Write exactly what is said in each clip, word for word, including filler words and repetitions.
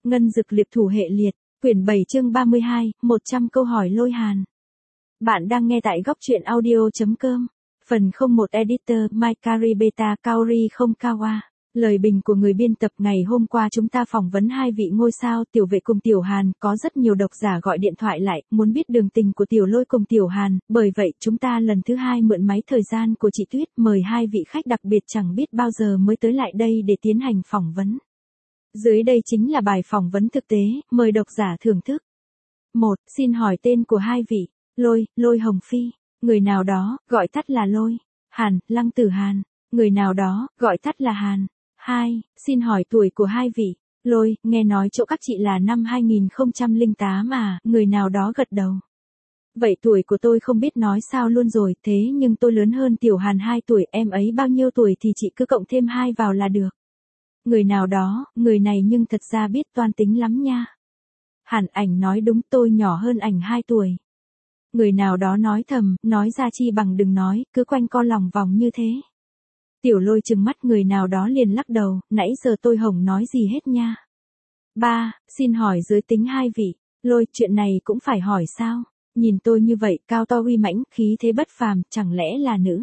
Ngân dực liệt thủ hệ liệt, quyển bảy chương ba mươi hai, một trăm câu hỏi Lôi Hàn. Bạn đang nghe tại góc truyện audio.com. Phần không một Editor, Maikari Beta Kaori không Kawa. Lời bình của người biên tập ngày hôm qua chúng ta phỏng vấn hai vị ngôi sao Tiểu Vệ cùng Tiểu Hàn, có rất nhiều độc giả gọi điện thoại lại, muốn biết đường tình của Tiểu Lôi cùng Tiểu Hàn, bởi vậy chúng ta lần thứ hai mượn máy thời gian của chị Tuyết, mời hai vị khách đặc biệt chẳng biết bao giờ mới tới lại đây để tiến hành phỏng vấn. Dưới đây chính là bài phỏng vấn thực tế, mời độc giả thưởng thức. một. Xin hỏi tên của hai vị. Lôi, Lôi Hồng Phi. Người nào đó, gọi tắt là Lôi. Hàn, Lăng Tử Hàn. Người nào đó, gọi tắt là Hàn. hai. Xin hỏi tuổi của hai vị. Lôi, nghe nói chỗ các chị là năm hai nghìn không trăm lẻ tám à, người nào đó gật đầu. Vậy tuổi của tôi không biết nói sao luôn rồi, thế nhưng tôi lớn hơn Tiểu Hàn hai tuổi, em ấy bao nhiêu tuổi thì chị cứ cộng thêm hai vào là được. Người nào đó, người này nhưng thật ra biết toan tính lắm nha. Hàn, ảnh nói đúng, tôi nhỏ hơn ảnh hai tuổi. Người nào đó nói thầm, nói ra chi bằng đừng nói, cứ quanh co lòng vòng như thế. Tiểu Lôi trừng mắt, người nào đó liền lắc đầu, nãy giờ tôi hổng nói gì hết nha. ba. Xin hỏi giới tính hai vị. Lôi, chuyện này cũng phải hỏi sao? Nhìn tôi như vậy, cao to uy mãnh, khí thế bất phàm, chẳng lẽ là nữ?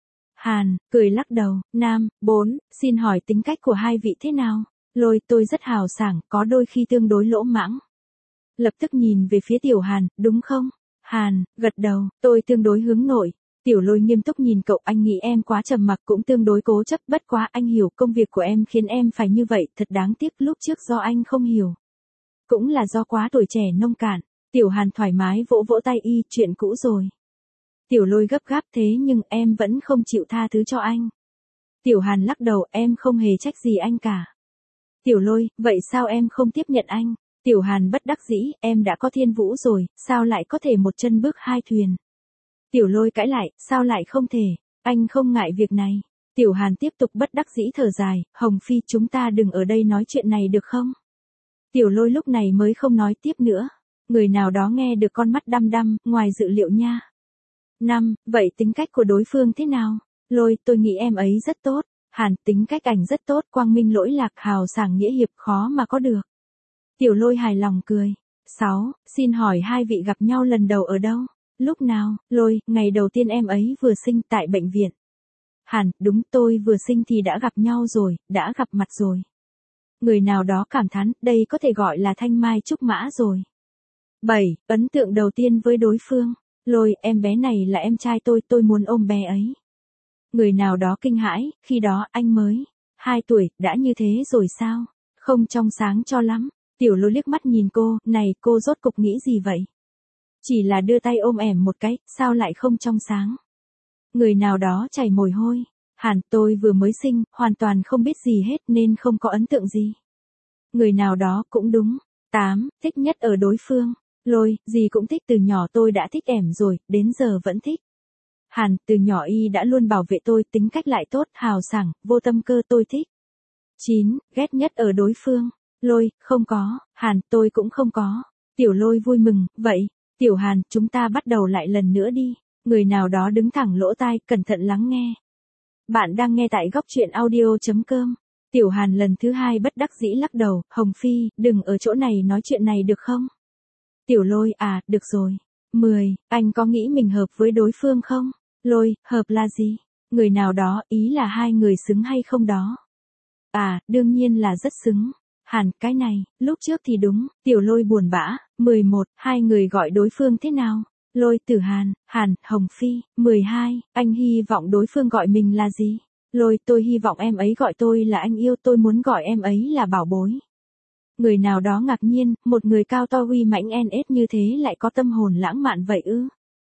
Hàn, cười lắc đầu. Nam. bốn. Xin hỏi tính cách của hai vị thế nào? Lôi, tôi rất hào sảng, có đôi khi tương đối lỗ mãng. Lập tức nhìn về phía Tiểu Hàn, đúng không? Hàn, gật đầu, tôi tương đối hướng nội. Tiểu Lôi nghiêm túc nhìn cậu, anh nghĩ em quá trầm mặc, cũng tương đối cố chấp, bất quá anh hiểu công việc của em khiến em phải như vậy, thật đáng tiếc lúc trước do anh không hiểu. Cũng là do quá tuổi trẻ nông cạn. Tiểu Hàn thoải mái vỗ vỗ tay, y, chuyện cũ rồi. Tiểu Lôi gấp gáp, thế nhưng em vẫn không chịu tha thứ cho anh. Tiểu Hàn lắc đầu, em không hề trách gì anh cả. Tiểu Lôi, vậy sao em không tiếp nhận anh? Tiểu Hàn bất đắc dĩ, em đã có Thiên Vũ rồi, sao lại có thể một chân bước hai thuyền? Tiểu Lôi cãi lại, sao lại không thể, anh không ngại việc này. Tiểu Hàn tiếp tục bất đắc dĩ thở dài, Hồng Phi, chúng ta đừng ở đây nói chuyện này được không? Tiểu Lôi lúc này mới không nói tiếp nữa. Người nào đó nghe được con mắt đăm đăm, ngoài dự liệu nha. năm. Vậy tính cách của đối phương thế nào? Lôi, tôi nghĩ em ấy rất tốt. Hàn, tính cách ảnh rất tốt, quang minh lỗi lạc, hào sảng nghĩa hiệp, khó mà có được. Tiểu Lôi hài lòng cười. sáu. Xin hỏi hai vị gặp nhau lần đầu ở đâu? Lúc nào? Lôi, ngày đầu tiên em ấy vừa sinh tại bệnh viện. Hàn, đúng, tôi vừa sinh thì đã gặp nhau rồi, đã gặp mặt rồi. Người nào đó cảm thán, đây có thể gọi là thanh mai trúc mã rồi. bảy. Ấn tượng đầu tiên với đối phương. Lôi, em bé này là em trai tôi, tôi muốn ôm bé ấy. Người nào đó kinh hãi, khi đó anh mới hai tuổi, đã như thế rồi sao? Không trong sáng cho lắm. Tiểu Lôi liếc mắt nhìn cô, này, cô rốt cục nghĩ gì vậy? Chỉ là đưa tay ôm ẻm một cái, sao lại không trong sáng? Người nào đó chảy mồ hôi. Hàn, tôi vừa mới sinh, hoàn toàn không biết gì hết nên không có ấn tượng gì. Người nào đó cũng đúng. tám. Thích nhất ở đối phương. Lôi, gì cũng thích, từ nhỏ tôi đã thích ẻm rồi, đến giờ vẫn thích. Hàn, từ nhỏ y đã luôn bảo vệ tôi, tính cách lại tốt, hào sảng, vô tâm cơ, tôi thích. chín. Ghét nhất ở đối phương. Lôi, không có. Hàn, tôi cũng không có. Tiểu Lôi vui mừng, vậy. Tiểu Hàn, chúng ta bắt đầu lại lần nữa đi. Người nào đó đứng thẳng lỗ tai, cẩn thận lắng nghe. Bạn đang nghe tại góc truyện audio.com. Tiểu Hàn lần thứ hai bất đắc dĩ lắc đầu, Hồng Phi, đừng ở chỗ này nói chuyện này được không? Tiểu Lôi, à, được rồi. mười. Anh có nghĩ mình hợp với đối phương không? Lôi, hợp là gì? Người nào đó, ý là hai người xứng hay không đó? À, đương nhiên là rất xứng. Hàn, cái này, lúc trước thì đúng. Tiểu Lôi buồn bã. mười một. Hai người gọi đối phương thế nào? Lôi, Tử Hàn, Hàn, Hồng Phi. mười hai. Anh hy vọng đối phương gọi mình là gì? Lôi, tôi hy vọng em ấy gọi tôi là anh yêu, tôi muốn gọi em ấy là bảo bối. Người nào đó ngạc nhiên, một người cao to uy mãnh en ét như thế lại có tâm hồn lãng mạn vậy ư?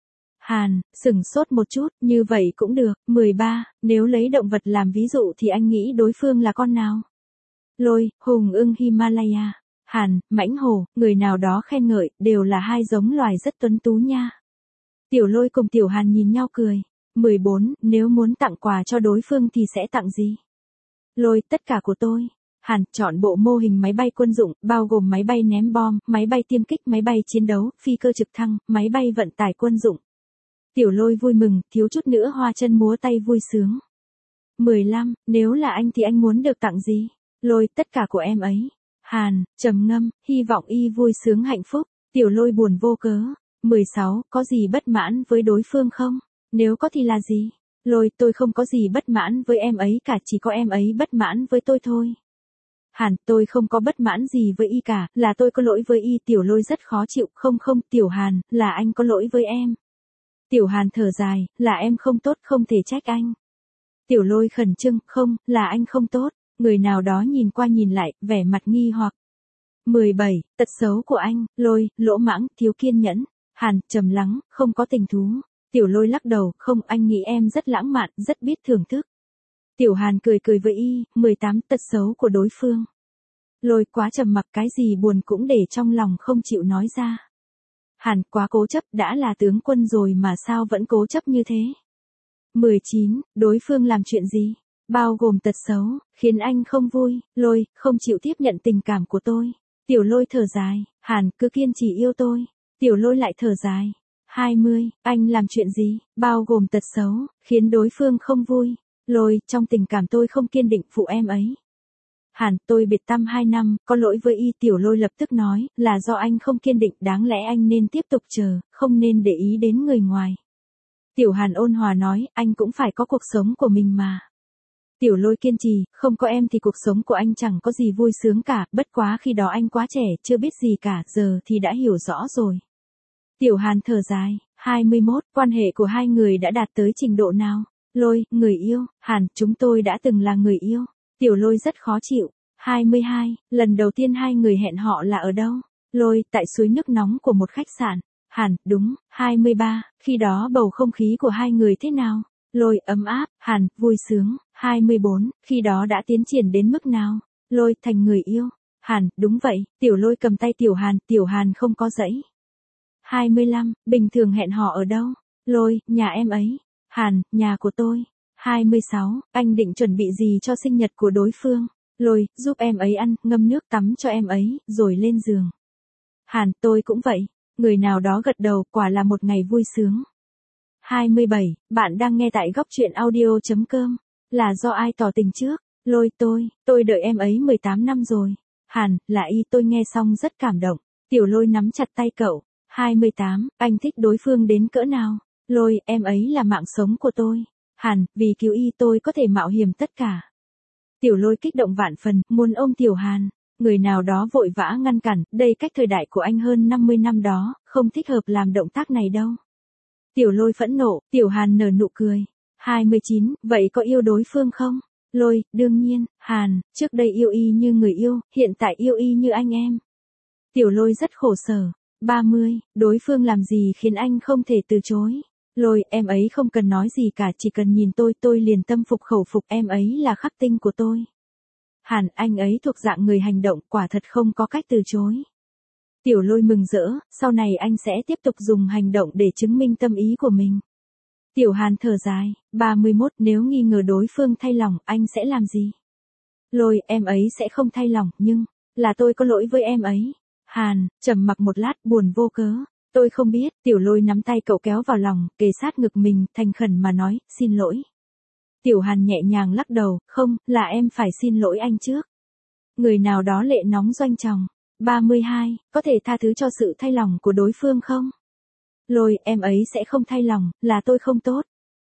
Hàn, sừng sốt một chút, như vậy cũng được. mười ba. Nếu lấy động vật làm ví dụ thì anh nghĩ đối phương là con nào? Lôi, hùng ưng Himalaya. Hàn, mãnh hổ, người nào đó khen ngợi, đều là hai giống loài rất tuấn tú nha. Tiểu Lôi cùng Tiểu Hàn nhìn nhau cười. mười bốn. Nếu muốn tặng quà cho đối phương thì sẽ tặng gì? Lôi, tất cả của tôi. Hàn, chọn bộ mô hình máy bay quân dụng, bao gồm máy bay ném bom, máy bay tiêm kích, máy bay chiến đấu, phi cơ trực thăng, máy bay vận tải quân dụng. Tiểu Lôi vui mừng, thiếu chút nữa hoa chân múa tay vui sướng. mười lăm. Nếu là anh thì anh muốn được tặng gì? Lôi, tất cả của em ấy. Hàn, trầm ngâm, hy vọng y vui sướng hạnh phúc. Tiểu Lôi buồn vô cớ. mười sáu, có gì bất mãn với đối phương không? Nếu có thì là gì? Lôi, tôi không có gì bất mãn với em ấy cả, chỉ có em ấy bất mãn với tôi thôi. Hàn, tôi không có bất mãn gì với y cả, là tôi có lỗi với y. Tiểu Lôi rất khó chịu. Không không, Tiểu Hàn, là anh có lỗi với em. Tiểu Hàn thở dài, là em không tốt, không thể trách anh. Tiểu Lôi khẩn trương, không, là anh không tốt. Người nào đó nhìn qua nhìn lại, vẻ mặt nghi hoặc. mười bảy, tật xấu của anh. Lôi, lỗ mãng, thiếu kiên nhẫn. Hàn, trầm lắng, không có tình thú. Tiểu Lôi lắc đầu, không, anh nghĩ em rất lãng mạn, rất biết thưởng thức. Tiểu Hàn cười cười với y. mười tám, tật xấu của đối phương. Lôi, quá trầm mặc, cái gì buồn cũng để trong lòng không chịu nói ra. Hàn, quá cố chấp, đã là tướng quân rồi mà sao vẫn cố chấp như thế. mười chín, đối phương làm chuyện gì? Bao gồm tật xấu, khiến anh không vui. Lôi, không chịu tiếp nhận tình cảm của tôi. Tiểu Lôi thở dài, Hàn, cứ kiên trì yêu tôi. Tiểu Lôi lại thở dài. hai mươi, anh làm chuyện gì? Bao gồm tật xấu, khiến đối phương không vui. Lôi, trong tình cảm tôi không kiên định phụ em ấy. Hàn, tôi biệt tâm hai năm, có lỗi với y. Tiểu Lôi lập tức nói, là do anh không kiên định, đáng lẽ anh nên tiếp tục chờ, không nên để ý đến người ngoài. Tiểu Hàn ôn hòa nói, anh cũng phải có cuộc sống của mình mà. Tiểu Lôi kiên trì, không có em thì cuộc sống của anh chẳng có gì vui sướng cả, bất quá khi đó anh quá trẻ, chưa biết gì cả, giờ thì đã hiểu rõ rồi. Tiểu Hàn thở dài, hai mươi mốt, quan hệ của hai người đã đạt tới trình độ nào? Lôi, người yêu. Hàn, chúng tôi đã từng là người yêu. Tiểu Lôi rất khó chịu. hai mươi hai, lần đầu tiên hai người hẹn họ là ở đâu? Lôi, tại suối nước nóng của một khách sạn. Hàn, đúng. hai mươi ba, khi đó bầu không khí của hai người thế nào? Lôi, ấm áp. Hàn, vui sướng. hai mươi bốn, khi đó đã tiến triển đến mức nào? Lôi, thành người yêu. Hàn, đúng vậy. Tiểu Lôi cầm tay Tiểu Hàn, Tiểu Hàn không có giãy. hai mươi lăm, bình thường hẹn hò ở đâu? Lôi, nhà em ấy. Hàn, nhà của tôi. hai mươi sáu, anh định chuẩn bị gì cho sinh nhật của đối phương? Lôi, giúp em ấy ăn, ngâm nước tắm cho em ấy, rồi lên giường. Hàn, tôi cũng vậy. Người nào đó gật đầu, quả là một ngày vui sướng. hai mươi bảy, bạn đang nghe tại góc truyện audio.com. Là do ai tỏ tình trước? Lôi, tôi, tôi đợi em ấy mười tám năm rồi. Hàn, là y. Tôi nghe xong rất cảm động. Tiểu Lôi nắm chặt tay cậu. hai mươi tám, anh thích đối phương đến cỡ nào? Lôi, em ấy là mạng sống của tôi. Hàn, vì cứu y tôi có thể mạo hiểm tất cả. Tiểu Lôi kích động vạn phần, muốn ôm Tiểu Hàn. Người nào đó vội vã ngăn cản, đây cách thời đại của anh hơn năm mươi năm đó, không thích hợp làm động tác này đâu. Tiểu Lôi phẫn nộ, Tiểu Hàn nở nụ cười. hai mươi chín, vậy có yêu đối phương không? Lôi, đương nhiên. Hàn, trước đây yêu y như người yêu, hiện tại yêu y như anh em. Tiểu Lôi rất khổ sở. ba mươi, đối phương làm gì khiến anh không thể từ chối? Lôi, em ấy không cần nói gì cả, chỉ cần nhìn tôi, tôi liền tâm phục khẩu phục, em ấy là khắc tinh của tôi. Hàn, anh ấy thuộc dạng người hành động, quả thật không có cách từ chối. Tiểu Lôi mừng rỡ, sau này anh sẽ tiếp tục dùng hành động để chứng minh tâm ý của mình. Tiểu Hàn thở dài, ba mươi mốt, nếu nghi ngờ đối phương thay lòng, anh sẽ làm gì? Lôi, em ấy sẽ không thay lòng, nhưng, là tôi có lỗi với em ấy. Hàn, trầm mặc một lát, buồn vô cớ. Tôi không biết. Tiểu Lôi nắm tay cậu kéo vào lòng, kề sát ngực mình, thành khẩn mà nói, xin lỗi. Tiểu Hàn nhẹ nhàng lắc đầu, không, là em phải xin lỗi anh trước. Người nào đó lệ nóng doanh tròng. ba mươi hai, có thể tha thứ cho sự thay lòng của đối phương không? Lôi, em ấy sẽ không thay lòng, là tôi không tốt.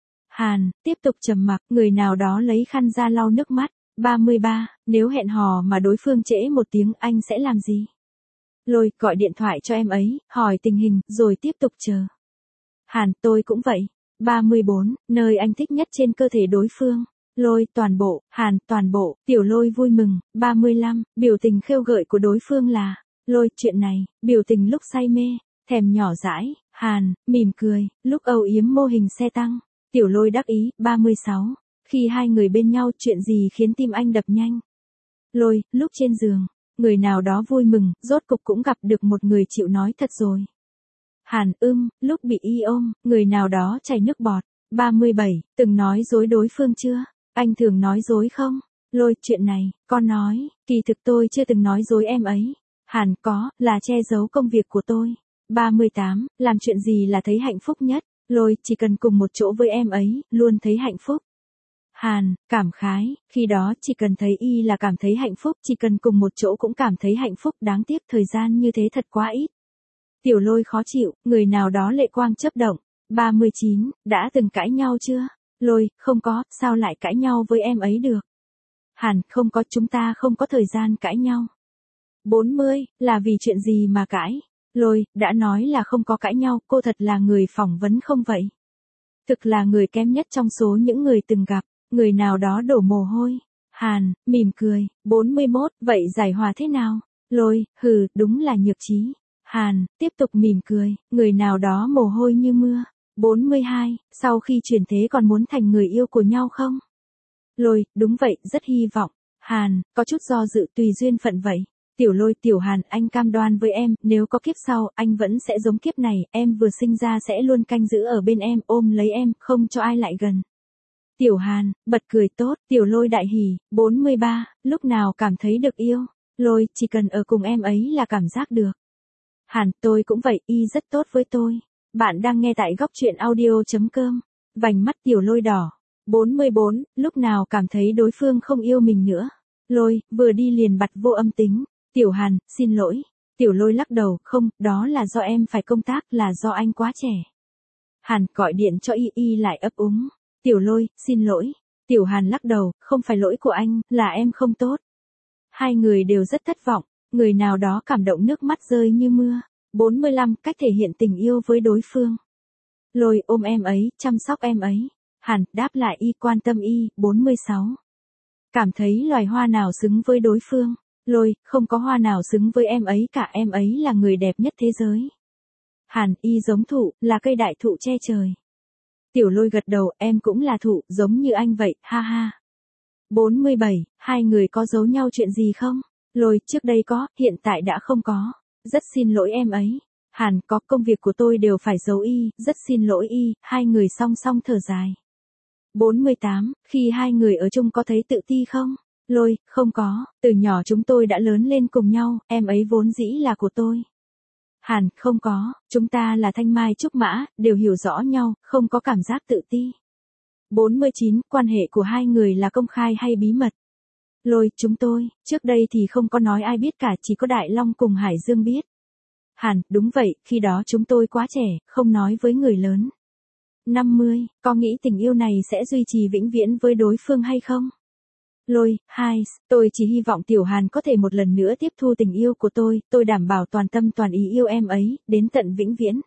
Hàn, tiếp tục trầm mặc, người nào đó lấy khăn ra lau nước mắt. ba mươi ba, nếu hẹn hò mà đối phương trễ một tiếng, anh sẽ làm gì? Lôi, gọi điện thoại cho em ấy, hỏi tình hình, rồi tiếp tục chờ. Hàn, tôi cũng vậy. ba mươi bốn, nơi anh thích nhất trên cơ thể đối phương. Lôi, toàn bộ. Hàn, toàn bộ. Tiểu Lôi vui mừng. ba mươi lăm, biểu tình khêu gợi của đối phương là. Lôi, chuyện này. Biểu tình lúc say mê, thèm nhỏ dãi. Hàn, mỉm cười, lúc âu yếm mô hình xe tăng. Tiểu Lôi đắc ý. ba mươi sáu, khi hai người bên nhau, chuyện gì khiến tim anh đập nhanh? Lôi, lúc trên giường. Người nào đó vui mừng, rốt cục cũng gặp được một người chịu nói thật rồi. Hàn, ưm, lúc bị y ôm, người nào đó chảy nước bọt. ba mươi bảy, từng nói dối đối phương chưa? Anh thường nói dối không? Lôi, chuyện này, con nói, kỳ thực tôi chưa từng nói dối em ấy. Hàn, có, là che giấu công việc của tôi. ba mươi tám, làm chuyện gì là thấy hạnh phúc nhất? Lôi, chỉ cần cùng một chỗ với em ấy, luôn thấy hạnh phúc. Hàn, cảm khái, khi đó chỉ cần thấy y là cảm thấy hạnh phúc, chỉ cần cùng một chỗ cũng cảm thấy hạnh phúc, đáng tiếc thời gian như thế thật quá ít. Tiểu Lôi khó chịu, người nào đó lệ quang chớp động. ba mươi chín, đã từng cãi nhau chưa? Lôi, không có, sao lại cãi nhau với em ấy được? Hàn, không có, chúng ta không có thời gian cãi nhau. bốn mươi, là vì chuyện gì mà cãi? Lôi, đã nói là không có cãi nhau, cô thật là người phỏng vấn không vậy? Thực là người kém nhất trong số những người từng gặp, người nào đó đổ mồ hôi. Hàn, mỉm cười, bốn mươi mốt, vậy giải hòa thế nào? Lôi, hừ, đúng là nhược trí. Hàn, tiếp tục mỉm cười, người nào đó mồ hôi như mưa. bốn mươi hai, sau khi chuyển thế còn muốn thành người yêu của nhau không? Lôi, đúng vậy, rất hy vọng. Hàn, có chút do dự tùy duyên phận vậy. Tiểu Lôi, Tiểu Hàn, anh cam đoan với em, nếu có kiếp sau, anh vẫn sẽ giống kiếp này, em vừa sinh ra sẽ luôn canh giữ ở bên em, ôm lấy em, không cho ai lại gần. Tiểu Hàn, bật cười tốt, Tiểu Lôi đại hỉ, bốn mươi ba, lúc nào cảm thấy được yêu? Lôi, chỉ cần ở cùng em ấy là cảm giác được. Hàn, tôi cũng vậy, y rất tốt với tôi. Bạn đang nghe tại góc truyện audio.com. Vành mắt Tiểu Lôi đỏ. bốn mươi bốn, lúc nào cảm thấy đối phương không yêu mình nữa? Lôi, vừa đi liền bật vô âm tính. Tiểu Hàn, xin lỗi. Tiểu Lôi lắc đầu, không, đó là do em phải công tác, là do anh quá trẻ. Hàn, gọi điện cho y, y lại ấp úng. Tiểu Lôi, xin lỗi. Tiểu Hàn lắc đầu, không phải lỗi của anh, là em không tốt. Hai người đều rất thất vọng, người nào đó cảm động nước mắt rơi như mưa. bốn mươi lăm, cách thể hiện tình yêu với đối phương. Lôi, ôm em ấy, chăm sóc em ấy. Hàn, đáp lại y, quan tâm y. bốn mươi sáu. Cảm thấy loài hoa nào xứng với đối phương? Lôi, không có hoa nào xứng với em ấy cả, em ấy là người đẹp nhất thế giới. Hàn, y giống thụ, là cây đại thụ che trời. Tiểu Lôi gật đầu, em cũng là thụ, giống như anh vậy, ha ha. bốn mươi bảy, hai người có giấu nhau chuyện gì không? Lôi, trước đây có, hiện tại đã không có. Rất xin lỗi em ấy. Hàn, có, công việc của tôi đều phải giấu y, rất xin lỗi y, hai người song song thở dài. bốn mươi tám, khi hai người ở chung có thấy tự ti không? Lôi, không có, từ nhỏ chúng tôi đã lớn lên cùng nhau, em ấy vốn dĩ là của tôi. Hàn, không có, chúng ta là thanh mai trúc mã, đều hiểu rõ nhau, không có cảm giác tự ti. bốn mươi chín, quan hệ của hai người là công khai hay bí mật? Lôi, chúng tôi, trước đây thì không có nói ai biết cả, chỉ có Đại Long cùng Hải Dương biết. Hàn, đúng vậy, khi đó chúng tôi quá trẻ, không nói với người lớn. năm mươi, có nghĩ tình yêu này sẽ duy trì vĩnh viễn với đối phương hay không? Lôi, hai, tôi chỉ hy vọng Tiểu Hàn có thể một lần nữa tiếp thu tình yêu của tôi, tôi đảm bảo toàn tâm toàn ý yêu em ấy, đến tận vĩnh viễn.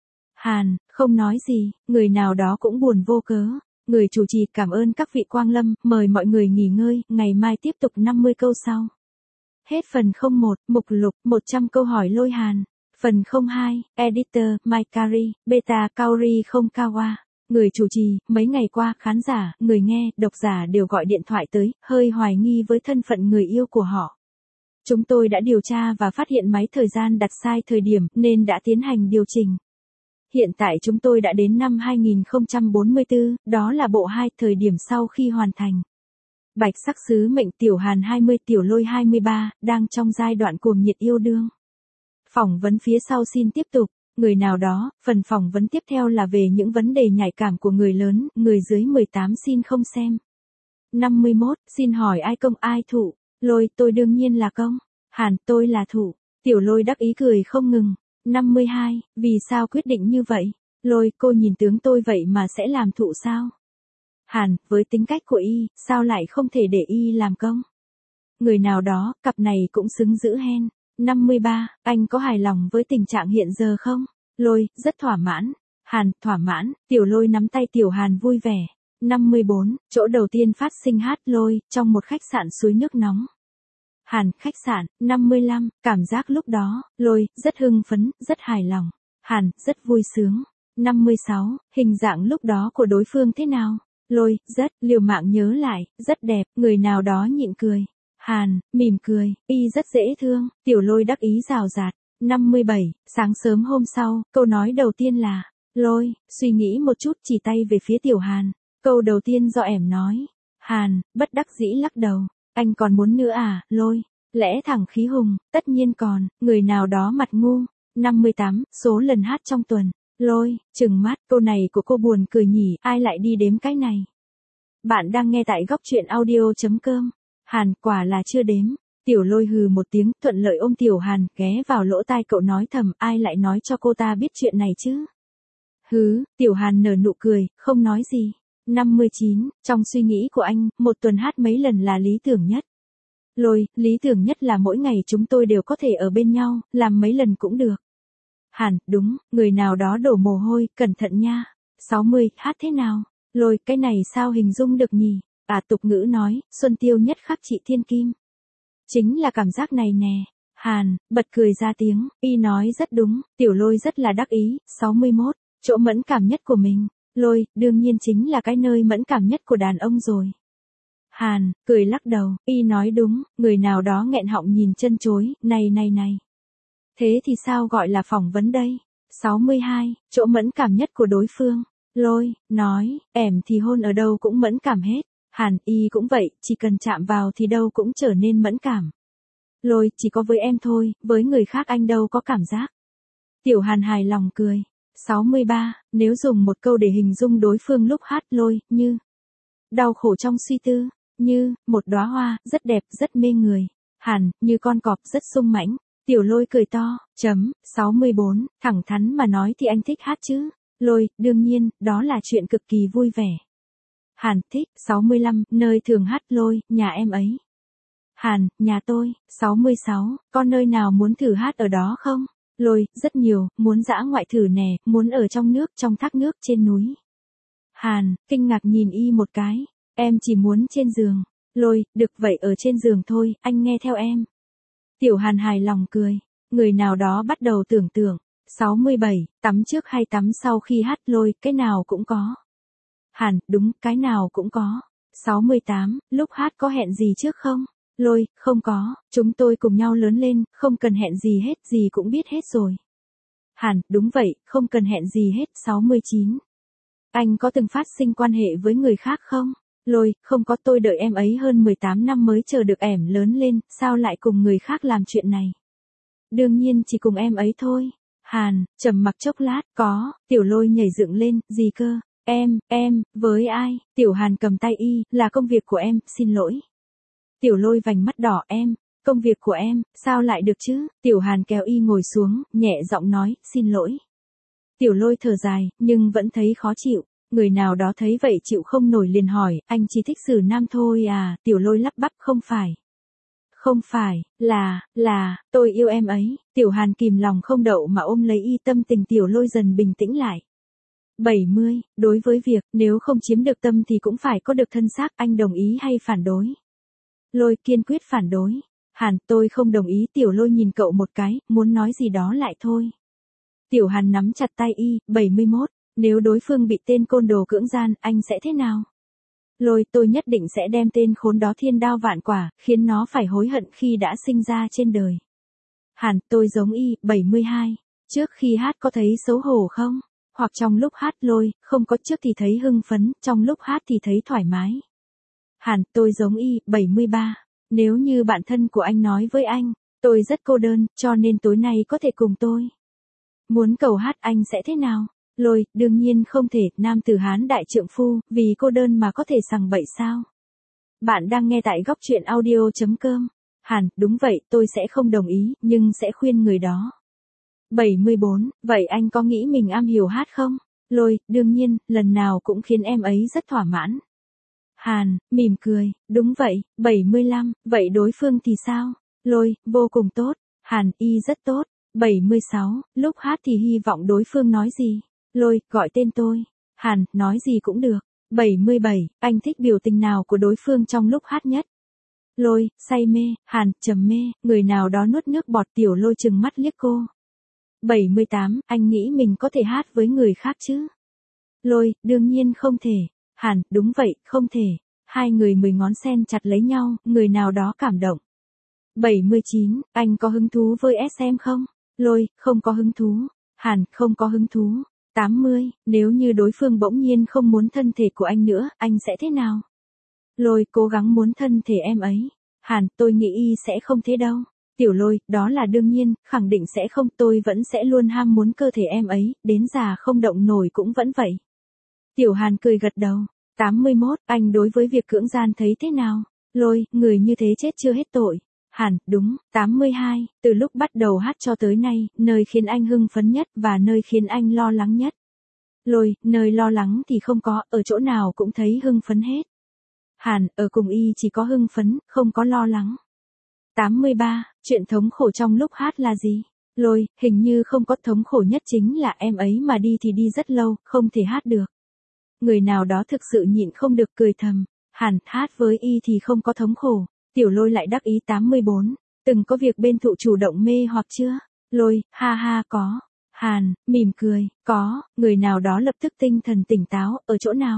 Hàn, không nói gì, người nào đó cũng buồn vô cớ. Người chủ trì, cảm ơn các vị quang lâm, mời mọi người nghỉ ngơi, ngày mai tiếp tục năm mươi câu sau. Hết phần không một, mục lục, một trăm câu hỏi Lôi Hàn. Phần không hai, Editor, Maikari, Beta Kaori không Kawa. Người chủ trì, mấy ngày qua, khán giả, người nghe, độc giả đều gọi điện thoại tới, hơi hoài nghi với thân phận người yêu của họ. Chúng tôi đã điều tra và phát hiện máy thời gian đặt sai thời điểm, nên đã tiến hành điều chỉnh. Hiện tại chúng tôi đã đến năm hai nghìn không trăm bốn mươi tư, đó là bộ hai, thời điểm sau khi hoàn thành. Bạch sắc sứ mệnh, Tiểu Hàn hai mươi, Tiểu Lôi hai mươi ba, đang trong giai đoạn cuồng nhiệt yêu đương. Phỏng vấn phía sau xin tiếp tục. Người nào đó, phần phỏng vấn tiếp theo là về những vấn đề nhạy cảm của người lớn, người dưới mười tám xin không xem. năm mươi mốt, xin hỏi ai công ai thụ? Lôi, tôi đương nhiên là công. Hàn, tôi là thụ. Tiểu Lôi đắc ý cười không ngừng. năm mươi hai, vì sao quyết định như vậy? Lôi, cô nhìn tướng tôi vậy mà sẽ làm thụ sao? Hàn, với tính cách của y, sao lại không thể để y làm công? Người nào đó, cặp này cũng xứng giữ hen. năm mươi ba, anh có hài lòng với tình trạng hiện giờ không? Lôi, rất thỏa mãn. Hàn, thỏa mãn. Tiểu Lôi nắm tay Tiểu Hàn vui vẻ. năm mươi bốn, chỗ đầu tiên phát sinh hát Lôi, trong một khách sạn suối nước nóng. Hàn, khách sạn. năm mươi lăm, cảm giác lúc đó, Lôi, rất hưng phấn, rất hài lòng. Hàn, rất vui sướng. năm mươi sáu, hình dạng lúc đó của đối phương thế nào? Lôi, rất, liều mạng nhớ lại, rất đẹp, người nào đó nhịn cười. Hàn, mỉm cười, y rất dễ thương, Tiểu Lôi đắc ý rào rạt. năm mươi bảy, sáng sớm hôm sau, câu nói đầu tiên là, Lôi, suy nghĩ một chút chỉ tay về phía Tiểu Hàn. Câu đầu tiên do ẻm nói. Hàn, bất đắc dĩ lắc đầu. Anh còn muốn nữa à, Lôi? Lẽ thẳng khí hùng, tất nhiên còn, người nào đó mặt ngu. năm mươi tám, số lần hát trong tuần. Lôi, trừng mắt, câu này của cô buồn cười nhỉ, ai lại đi đếm cái này? Bạn đang nghe tại góc chuyện audio chấm com. Hàn, quả là chưa đếm. Tiểu Lôi hừ một tiếng, thuận lợi ôm Tiểu Hàn, ghé vào lỗ tai cậu nói thầm, ai lại nói cho cô ta biết chuyện này chứ? Hứ, Tiểu Hàn nở nụ cười, không nói gì. năm mươi chín, trong suy nghĩ của anh, một tuần hát mấy lần là lý tưởng nhất. Lôi, lý tưởng nhất là mỗi ngày chúng tôi đều có thể ở bên nhau, làm mấy lần cũng được. Hàn, đúng, người nào đó đổ mồ hôi, cẩn thận nha. sáu mươi, hát thế nào? Lôi, cái này sao hình dung được nhỉ? À, tục ngữ nói, xuân tiêu nhất khắc trị thiên kim. Chính là cảm giác này nè. Hàn, bật cười ra tiếng, y nói rất đúng, Tiểu Lôi rất là đắc ý. sáu mươi mốt, chỗ mẫn cảm nhất của mình. Lôi, đương nhiên chính là cái nơi mẫn cảm nhất của đàn ông rồi. Hàn, cười lắc đầu, y nói đúng, người nào đó nghẹn họng nhìn chân chối, này này này. Thế thì sao gọi là phỏng vấn đây? sáu mươi hai, chỗ mẫn cảm nhất của đối phương. Lôi, nói, ẻm thì hôn ở đâu cũng mẫn cảm hết. Hàn, y cũng vậy, chỉ cần chạm vào thì đâu cũng trở nên mẫn cảm. Lôi, chỉ có với em thôi, với người khác anh đâu có cảm giác. Tiểu Hàn hài lòng cười. sáu mươi ba, nếu dùng một câu để hình dung đối phương lúc hát. Lôi, như đau khổ trong suy tư, như một đóa hoa, rất đẹp, rất mê người. Hàn, như con cọp, rất sung mãnh. Tiểu Lôi cười to, chấm, sáu mươi bốn, thẳng thắn mà nói thì anh thích hát chứ. Lôi, đương nhiên, đó là chuyện cực kỳ vui vẻ. Hàn, thích. sáu mươi lăm, nơi thường hát. Lôi, nhà em ấy. Hàn, nhà tôi. sáu mươi sáu, có nơi nào muốn thử hát ở đó không? Lôi, rất nhiều, muốn dã ngoại thử nè, muốn ở trong nước, trong thác nước, trên núi. Hàn, kinh ngạc nhìn y một cái, em chỉ muốn trên giường. Lôi, được vậy ở trên giường thôi, anh nghe theo em. Tiểu Hàn hài lòng cười, người nào đó bắt đầu tưởng tượng. sáu mươi bảy, tắm trước hay tắm sau khi hát? Lôi, cái nào cũng có. Hàn, đúng, cái nào cũng có. sáu mươi tám, lúc hát có hẹn gì trước không? Lôi, không có, chúng tôi cùng nhau lớn lên, không cần hẹn gì hết, gì cũng biết hết rồi. Hàn, đúng vậy, không cần hẹn gì hết. sáu mươi chín. Anh có từng phát sinh quan hệ với người khác không? Lôi, không có, tôi đợi em ấy hơn mười tám năm mới chờ được ẻm lớn lên, sao lại cùng người khác làm chuyện này? Đương nhiên chỉ cùng em ấy thôi. Hàn, trầm mặc chốc lát, có, Tiểu Lôi nhảy dựng lên, gì cơ? Em, em, với ai? Tiểu Hàn cầm tay y, là công việc của em, xin lỗi. Tiểu Lôi vành mắt đỏ, em, công việc của em, sao lại được chứ? Tiểu Hàn kéo y ngồi xuống, nhẹ giọng nói, xin lỗi. Tiểu Lôi thở dài, nhưng vẫn thấy khó chịu. Người nào đó thấy vậy chịu không nổi liền hỏi, anh chỉ thích xử nam thôi à? Tiểu Lôi lắp bắp, không phải. Không phải, là, là, tôi yêu em ấy. Tiểu Hàn kìm lòng không đậu mà ôm lấy y, tâm tình Tiểu Lôi dần bình tĩnh lại. bảy mươi, đối với việc, nếu không chiếm được tâm thì cũng phải có được thân xác, anh đồng ý hay phản đối? Lôi, kiên quyết phản đối. Hàn, tôi không đồng ý. Tiểu Lôi nhìn cậu một cái, muốn nói gì đó lại thôi. Tiểu Hàn nắm chặt tay y. bảy mươi mốt, nếu đối phương bị tên côn đồ cưỡng gian, anh sẽ thế nào? Lôi, tôi nhất định sẽ đem tên khốn đó thiên đao vạn quả, khiến nó phải hối hận khi đã sinh ra trên đời. Hàn, tôi giống y. bảy mươi hai, trước khi hát có thấy xấu hổ không? Hoặc trong lúc hát? Lôi, không có, trước thì thấy hưng phấn, trong lúc hát thì thấy thoải mái. Hàn, tôi giống y. bảy mươi ba, nếu như bạn thân của anh nói với anh, tôi rất cô đơn, cho nên tối nay có thể cùng tôi. Muốn cầu hát, anh sẽ thế nào? Lôi, đương nhiên không thể, nam tử Hán đại trượng phu, vì cô đơn mà có thể sằng bậy sao? Bạn đang nghe tại góc chuyện audio chấm com. Hàn, đúng vậy, tôi sẽ không đồng ý, nhưng sẽ khuyên người đó. bảy mươi bốn, vậy anh có nghĩ mình am hiểu hát không? Lôi, đương nhiên, lần nào cũng khiến em ấy rất thỏa mãn. Hàn, mỉm cười, đúng vậy. bảy mươi lăm, vậy đối phương thì sao? Lôi, vô cùng tốt. Hàn, y rất tốt. bảy mươi sáu, lúc hát thì hy vọng đối phương nói gì? Lôi, gọi tên tôi. Hàn, nói gì cũng được. bảy mươi bảy, anh thích biểu tình nào của đối phương trong lúc hát nhất? Lôi, say mê. Hàn, trầm mê. Người nào đó nuốt nước bọt. Tiểu Lôi trừng mắt liếc cô. bảy mươi tám, anh nghĩ mình có thể hát với người khác chứ? Lôi, đương nhiên không thể. Hàn, đúng vậy, không thể. Hai người mười ngón sen chặt lấy nhau, người nào đó cảm động. bảy mươi chín, anh có hứng thú với ét em không? Lôi, không có hứng thú. Hàn, không có hứng thú. tám mươi, nếu như đối phương bỗng nhiên không muốn thân thể của anh nữa, anh sẽ thế nào? Lôi, cố gắng muốn thân thể em ấy. Hàn, tôi nghĩ y sẽ không thế đâu. Tiểu Lôi, đó là đương nhiên, khẳng định sẽ không, tôi vẫn sẽ luôn ham muốn cơ thể em ấy, đến già không động nổi cũng vẫn vậy. Tiểu Hàn cười gật đầu. tám mươi mốt, anh đối với việc cưỡng gian thấy thế nào? Lôi, người như thế chết chưa hết tội. Hàn, đúng. tám mươi hai, từ lúc bắt đầu hát cho tới nay, nơi khiến anh hưng phấn nhất và nơi khiến anh lo lắng nhất. Lôi, nơi lo lắng thì không có, ở chỗ nào cũng thấy hưng phấn hết. Hàn, ở cùng y chỉ có hưng phấn, không có lo lắng. tám mươi ba, chuyện thống khổ trong lúc hát là gì? Lôi, hình như không có, thống khổ nhất chính là em ấy mà đi thì đi rất lâu, không thể hát được. Người nào đó thực sự nhịn không được cười thầm. Hàn, hát với y thì không có thống khổ. Tiểu Lôi lại đắc ý. tám mươi bốn, từng có việc bên thụ chủ động mê hoặc chưa? Lôi, ha ha có. Hàn, mỉm cười, có. Người nào đó lập tức tinh thần tỉnh táo, ở chỗ nào?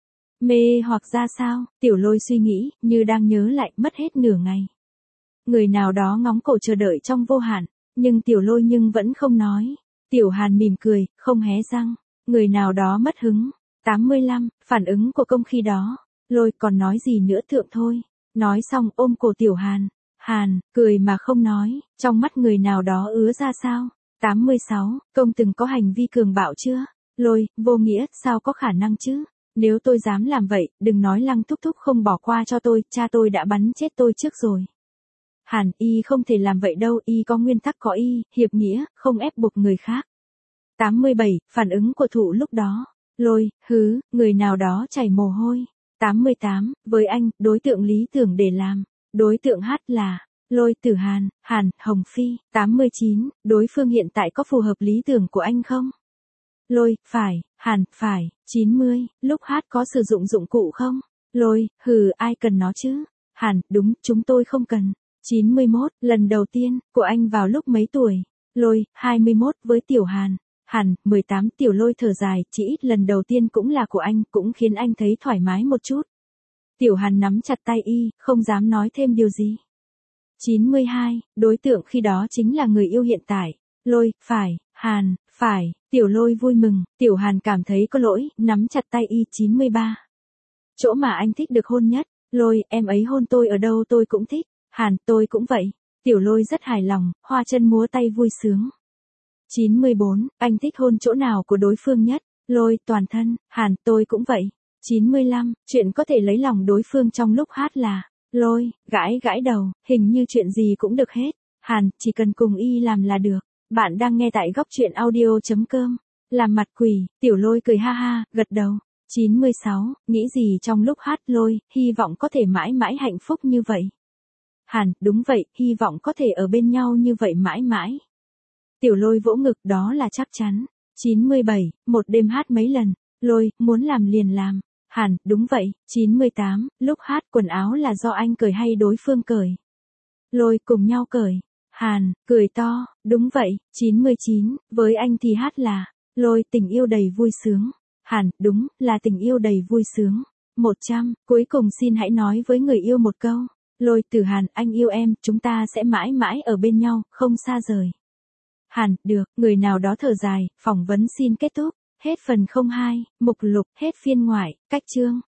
Mê hoặc ra sao? Tiểu Lôi suy nghĩ, như đang nhớ lại, mất hết nửa ngày. Người nào đó ngóng cổ chờ đợi trong vô hạn, nhưng Tiểu Lôi nhưng vẫn không nói. Tiểu Hàn mỉm cười, không hé răng. Người nào đó mất hứng. tám mươi lăm, phản ứng của công khi đó. Lôi, còn nói gì nữa thượng thôi. Nói xong ôm cổ Tiểu Hàn. Hàn, cười mà không nói, trong mắt người nào đó ứa ra sao? tám mươi sáu, công từng có hành vi cường bạo chưa? Lôi, vô nghĩa, sao có khả năng chứ? Nếu tôi dám làm vậy, đừng nói Lăng thúc thúc không bỏ qua cho tôi, cha tôi đã bắn chết tôi trước rồi. Hàn, y không thể làm vậy đâu, y có nguyên tắc có y, hiệp nghĩa, không ép buộc người khác. tám mươi bảy, phản ứng của thụ lúc đó. Lôi, hứ, người nào đó chảy mồ hôi. tám mươi tám, với anh, đối tượng lý tưởng để làm. Đối tượng hát là Lôi, Tử Hàn, Hàn, Hồng Phi. tám mươi chín, đối phương hiện tại có phù hợp lý tưởng của anh không? Lôi, phải. Hàn, phải. chín mươi, lúc hát có sử dụng dụng cụ không? Lôi, hừ, ai cần nó chứ? Hàn, đúng, chúng tôi không cần. chín mươi mốt, lần đầu tiên, của anh vào lúc mấy tuổi? Lôi, hai mươi mốt, với Tiểu Hàn. Hàn, mười tám, Tiểu Lôi thở dài, chỉ ít lần đầu tiên cũng là của anh, cũng khiến anh thấy thoải mái một chút. Tiểu Hàn nắm chặt tay y, không dám nói thêm điều gì. chín mươi hai, đối tượng khi đó chính là người yêu hiện tại. Lôi, phải. Hàn, phải. Tiểu Lôi vui mừng, Tiểu Hàn cảm thấy có lỗi, nắm chặt tay y. chín mươi ba, chỗ mà anh thích được hôn nhất. Lôi, em ấy hôn tôi ở đâu tôi cũng thích. Hàn, tôi cũng vậy. Tiểu Lôi rất hài lòng, hoa chân múa tay vui sướng. chín mươi bốn, anh thích hôn chỗ nào của đối phương nhất? Lôi, toàn thân. Hàn, tôi cũng vậy. chín mươi lăm, chuyện có thể lấy lòng đối phương trong lúc hát là. Lôi, gãi gãi đầu, hình như chuyện gì cũng được hết. Hàn, chỉ cần cùng y làm là được. Bạn đang nghe tại góc truyện audio.com. Làm mặt quỷ, Tiểu Lôi cười ha ha, gật đầu. chín mươi sáu, nghĩ gì trong lúc hát? Lôi, hy vọng có thể mãi mãi hạnh phúc như vậy. Hàn, đúng vậy, hy vọng có thể ở bên nhau như vậy mãi mãi. Tiểu Lôi vỗ ngực, đó là chắc chắn. chín mươi bảy, một đêm hát mấy lần? Lôi, muốn làm liền làm. Hàn, đúng vậy. chín mươi tám, lúc hát quần áo là do anh cởi hay đối phương cởi? Lôi, cùng nhau cởi. Hàn, cười to, đúng vậy. chín mươi chín, với anh thì hát là. Lôi, tình yêu đầy vui sướng. Hàn, đúng, là tình yêu đầy vui sướng. một trăm, cuối cùng xin hãy nói với người yêu một câu. Lôi, Tử Hàn, anh yêu em, chúng ta sẽ mãi mãi ở bên nhau, không xa rời. Hàn, được, người nào đó thở dài, phỏng vấn xin kết thúc. Hết phần không hai, mục lục, hết phiên ngoại, cách chương.